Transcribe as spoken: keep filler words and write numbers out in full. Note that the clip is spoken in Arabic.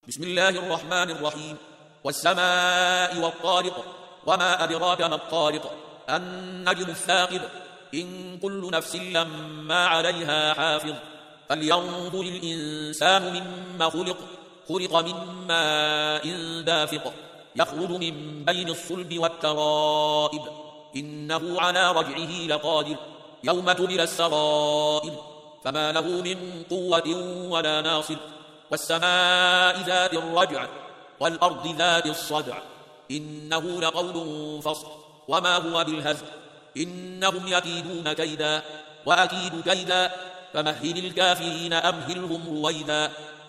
بسم الله الرحمن الرحيم. والسماء والطارق وما أدراك ما الطارق النجم الثاقب إن كل نفس لما عليها حافظ فلينظر الإنسان مما خلق خلق من ماء دافق يخرج من بين الصلب والترائب إنه على رجعه لقادر يوم تبلى السرائر فما له من قوة ولا ناصر والسماء ذات الرجع والأرض ذات الصدع إنه لقول فصل وما هو بالهزل إنهم يكيدون كيدا وأكيد كيدا فمهل الكافرين أمهلهم رويدا